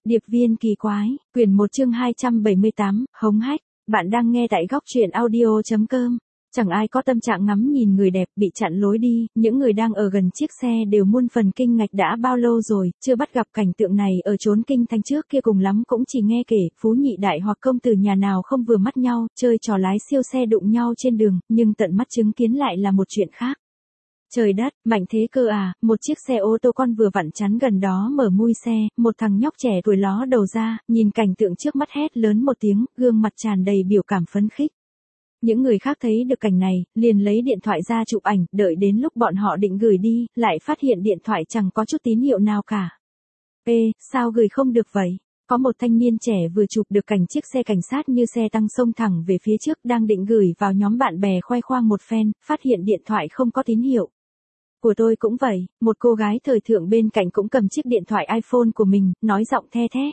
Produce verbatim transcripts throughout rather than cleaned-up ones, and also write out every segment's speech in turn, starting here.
Điệp viên kỳ quái, quyển một chương hai trăm bảy mươi tám, hống hách. Bạn đang nghe tại góc truyện audio chấm com. Chẳng ai có tâm trạng ngắm nhìn người đẹp bị chặn lối đi, những người đang ở gần chiếc xe đều muôn phần kinh ngạc đã bao lâu rồi, chưa bắt gặp cảnh tượng này ở chốn kinh thành trước kia, cùng lắm cũng chỉ nghe kể, phú nhị đại hoặc công tử nhà nào không vừa mắt nhau, chơi trò lái siêu xe đụng nhau trên đường, nhưng tận mắt chứng kiến lại là một chuyện khác. Trời đất, mạnh thế cơ à, một chiếc xe ô tô con vừa vặn chắn gần đó mở mui xe, một thằng nhóc trẻ tuổi ló đầu ra, nhìn cảnh tượng trước mắt hét lớn một tiếng, gương mặt tràn đầy biểu cảm phấn khích. Những người khác thấy được cảnh này, liền lấy điện thoại ra chụp ảnh, đợi đến lúc bọn họ định gửi đi, lại phát hiện điện thoại chẳng có chút tín hiệu nào cả. Ê, sao gửi không được vậy? Có một thanh niên trẻ vừa chụp được cảnh chiếc xe cảnh sát như xe tăng xông thẳng về phía trước, đang định gửi vào nhóm bạn bè khoe khoang một phen, phát hiện điện thoại không có tín hiệu. Của tôi cũng vậy, một cô gái thời thượng bên cạnh cũng cầm chiếc điện thoại iPhone của mình, nói giọng the thé.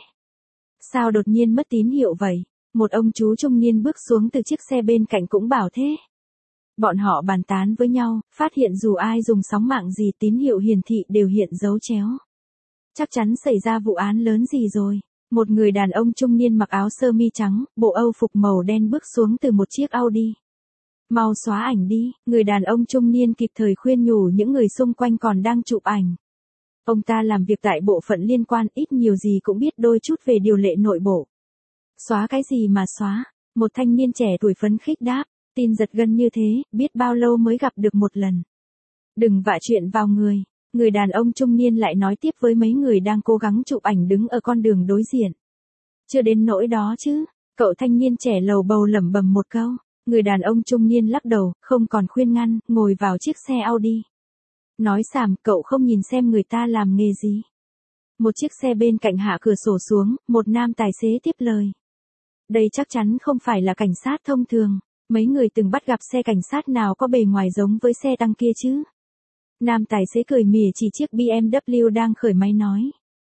Sao đột nhiên mất tín hiệu vậy? Một ông chú trung niên bước xuống từ chiếc xe bên cạnh cũng bảo thế. Bọn họ bàn tán với nhau, phát hiện dù ai dùng sóng mạng gì tín hiệu hiển thị đều hiện dấu chéo. Chắc chắn xảy ra vụ án lớn gì rồi. Một người đàn ông trung niên mặc áo sơ mi trắng, bộ âu phục màu đen bước xuống từ một chiếc Audi. Mau xóa ảnh đi, người đàn ông trung niên kịp thời khuyên nhủ những người xung quanh còn đang chụp ảnh. Ông ta làm việc tại bộ phận liên quan, ít nhiều gì cũng biết đôi chút về điều lệ nội bộ. Xóa cái gì mà xóa? Một thanh niên trẻ tuổi phấn khích đáp, tin giật gân như thế, biết bao lâu mới gặp được một lần. Đừng vạ chuyện vào người. Người đàn ông trung niên lại nói tiếp với mấy người đang cố gắng chụp ảnh đứng ở con đường đối diện. Chưa đến nỗi đó chứ, cậu thanh niên trẻ lầu bầu lẩm bẩm một câu. Người đàn ông trung niên lắc đầu, không còn khuyên ngăn, ngồi vào chiếc xe Audi. Nói xàm, cậu không nhìn xem người ta làm nghề gì. Một chiếc xe bên cạnh hạ cửa sổ xuống, một nam tài xế tiếp lời. Đây chắc chắn không phải là cảnh sát thông thường, mấy người từng bắt gặp xe cảnh sát nào có bề ngoài giống với xe tăng kia chứ. Nam tài xế cười mỉa chỉ chiếc bê em vê đang khởi máy nói.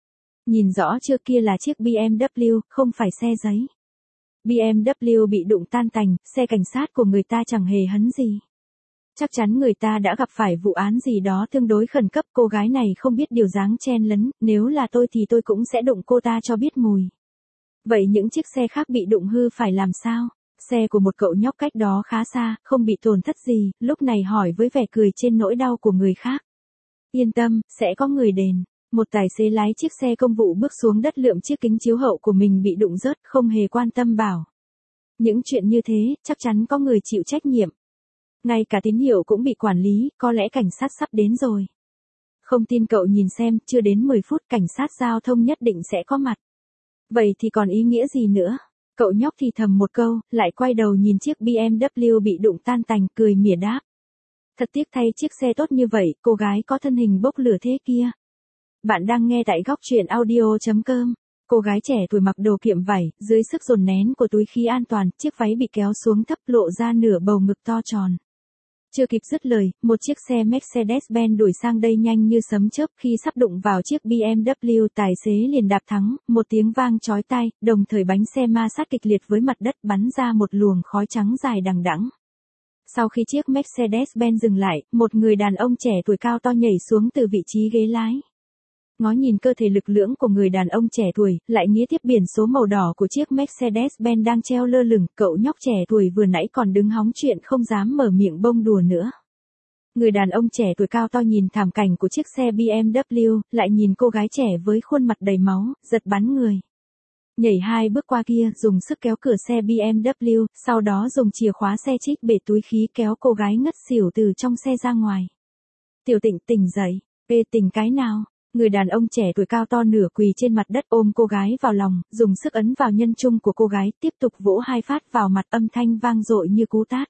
Nhìn rõ chưa, kia là chiếc bê em vê, không phải xe giấy. bê em vê bị đụng tan tành, xe cảnh sát của người ta chẳng hề hấn gì. Chắc chắn người ta đã gặp phải vụ án gì đó tương đối khẩn cấp, cô gái này không biết điều dáng chen lấn, nếu là tôi thì tôi cũng sẽ đụng cô ta cho biết mùi. Vậy những chiếc xe khác bị đụng hư phải làm sao? Xe của một cậu nhóc cách đó khá xa, không bị tổn thất gì, lúc này hỏi với vẻ cười trên nỗi đau của người khác. Yên tâm, sẽ có người đền. Một tài xế lái chiếc xe công vụ bước xuống đất lượm chiếc kính chiếu hậu của mình bị đụng rớt, không hề quan tâm bảo. Những chuyện như thế, chắc chắn có người chịu trách nhiệm. Ngay cả tín hiệu cũng bị quản lý, có lẽ cảnh sát sắp đến rồi. Không tin cậu nhìn xem, chưa đến mười phút cảnh sát giao thông nhất định sẽ có mặt. Vậy thì còn ý nghĩa gì nữa? Cậu nhóc thì thầm một câu, lại quay đầu nhìn chiếc bê em vê bị đụng tan tành, cười mỉa đáp. Thật tiếc thay, chiếc xe tốt như vậy, cô gái có thân hình bốc lửa thế kia. Bạn đang nghe tại góc truyện audio chấm com. Cô gái trẻ tuổi mặc đồ kiệm vải, dưới sức dồn nén của túi khí an toàn, chiếc váy bị kéo xuống thấp lộ ra nửa bầu ngực to tròn. Chưa kịp dứt lời, một chiếc xe Mercedes-Benz đuổi sang đây nhanh như sấm chớp, khi sắp đụng vào chiếc bê em vê, tài xế liền đạp thắng, một tiếng vang chói tai, đồng thời bánh xe ma sát kịch liệt với mặt đất, bắn ra một luồng khói trắng dài đằng đẵng. Sau khi chiếc Mercedes-Benz dừng lại, một người đàn ông trẻ tuổi cao to nhảy xuống từ vị trí ghế lái. Ngó nhìn cơ thể lực lưỡng của người đàn ông trẻ tuổi, lại nghĩa tiếp biển số màu đỏ của chiếc Mercedes-Benz đang treo lơ lửng, cậu nhóc trẻ tuổi vừa nãy còn đứng hóng chuyện không dám mở miệng bông đùa nữa. Người đàn ông trẻ tuổi cao to nhìn thảm cảnh của chiếc xe bê em vê, lại nhìn cô gái trẻ với khuôn mặt đầy máu, giật bắn người. Nhảy hai bước qua kia, dùng sức kéo cửa xe bê em vê, sau đó dùng chìa khóa xe trích bể túi khí kéo cô gái ngất xỉu từ trong xe ra ngoài. Tiểu Tịnh, tỉnh dậy. Ê, tỉnh cái nào? Người đàn ông trẻ tuổi cao to nửa quỳ trên mặt đất ôm cô gái vào lòng, dùng sức ấn vào nhân trung của cô gái, tiếp tục vỗ hai phát vào mặt, âm thanh vang dội như cú tát.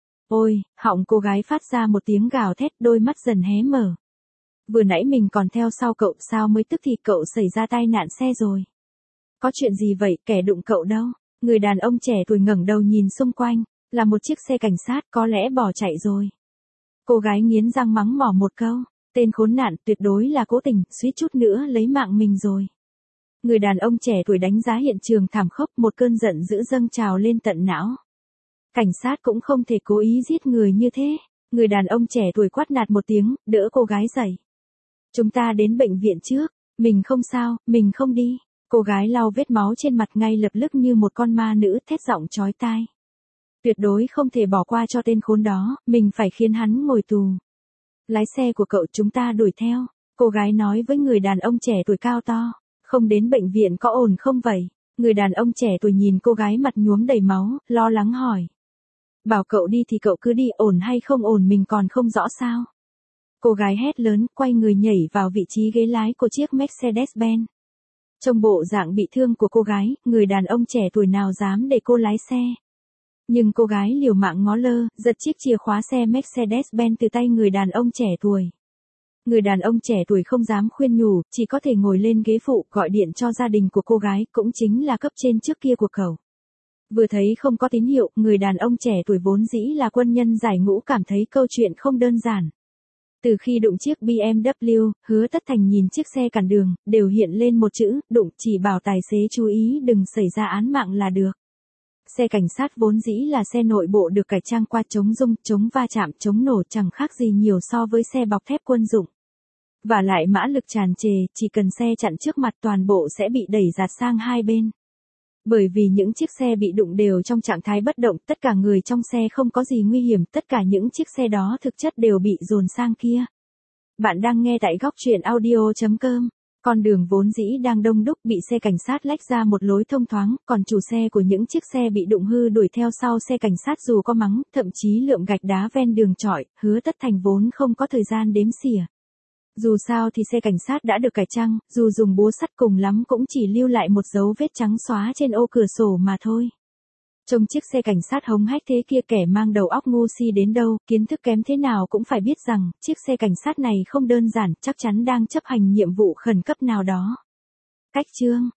Ôi, họng cô gái phát ra một tiếng gào thét, đôi mắt dần hé mở. Vừa nãy mình còn theo sau cậu, sao mới tức thì cậu xảy ra tai nạn xe rồi? Có chuyện gì vậy, kẻ đụng cậu đâu? Người đàn ông trẻ tuổi ngẩng đầu nhìn xung quanh, là một chiếc xe cảnh sát, có lẽ bỏ chạy rồi. Cô gái nghiến răng mắng mỏ một câu. Tên khốn nạn, tuyệt đối là cố tình, suýt chút nữa lấy mạng mình rồi. Người đàn ông trẻ tuổi đánh giá hiện trường thảm khốc, một cơn giận dữ dâng trào lên tận não. Cảnh sát cũng không thể cố ý giết người như thế. Người đàn ông trẻ tuổi quát nạt một tiếng, đỡ cô gái dậy. Chúng ta đến bệnh viện trước, mình không sao, mình không đi. Cô gái lau vết máu trên mặt ngay lập tức như một con ma nữ thét giọng chói tai. Tuyệt đối không thể bỏ qua cho tên khốn đó, mình phải khiến hắn ngồi tù. Lái xe của cậu chúng ta đuổi theo, cô gái nói với người đàn ông trẻ tuổi cao to. Không đến bệnh viện có ổn không vậy? Người đàn ông trẻ tuổi nhìn cô gái mặt nhuốm đầy máu, lo lắng hỏi. Bảo cậu đi thì cậu cứ đi, ổn hay không ổn mình còn không rõ sao? Cô gái hét lớn, quay người nhảy vào vị trí ghế lái của chiếc Mercedes-Benz. Trong bộ dạng bị thương của cô gái, người đàn ông trẻ tuổi nào dám để cô lái xe. Nhưng cô gái liều mạng ngó lơ, giật chiếc chìa khóa xe Mercedes-Benz từ tay người đàn ông trẻ tuổi. Người đàn ông trẻ tuổi không dám khuyên nhủ, chỉ có thể ngồi lên ghế phụ gọi điện cho gia đình của cô gái, cũng chính là cấp trên trước kia của cậu. Vừa thấy không có tín hiệu, người đàn ông trẻ tuổi vốn dĩ là quân nhân giải ngũ cảm thấy câu chuyện không đơn giản. Từ khi đụng chiếc bê em vê, Hứa Tất Thành nhìn chiếc xe cản đường, đều hiện lên một chữ, đụng, chỉ bảo tài xế chú ý đừng xảy ra án mạng là được. Xe cảnh sát vốn dĩ là xe nội bộ được cải trang qua chống rung, chống va chạm, chống nổ chẳng khác gì nhiều so với xe bọc thép quân dụng. Và lại mã lực tràn trề, chỉ cần xe chặn trước mặt toàn bộ sẽ bị đẩy giạt sang hai bên. Bởi vì những chiếc xe bị đụng đều trong trạng thái bất động, tất cả người trong xe không có gì nguy hiểm, tất cả những chiếc xe đó thực chất đều bị dồn sang kia. Bạn đang nghe tại góc truyện audio chấm com. Con đường vốn dĩ đang đông đúc bị xe cảnh sát lách ra một lối thông thoáng, còn chủ xe của những chiếc xe bị đụng hư đuổi theo sau xe cảnh sát dù có mắng, thậm chí lượm gạch đá ven đường chọi, Hứa Tất Thành vốn không có thời gian đếm xỉa. Dù sao thì xe cảnh sát đã được cải trang, dù dùng búa sắt cùng lắm cũng chỉ lưu lại một dấu vết trắng xóa trên ô cửa sổ mà thôi. Trong chiếc xe cảnh sát hống hách thế kia kẻ mang đầu óc ngu si đến đâu, kiến thức kém thế nào cũng phải biết rằng, chiếc xe cảnh sát này không đơn giản, chắc chắn đang chấp hành nhiệm vụ khẩn cấp nào đó. Cách chương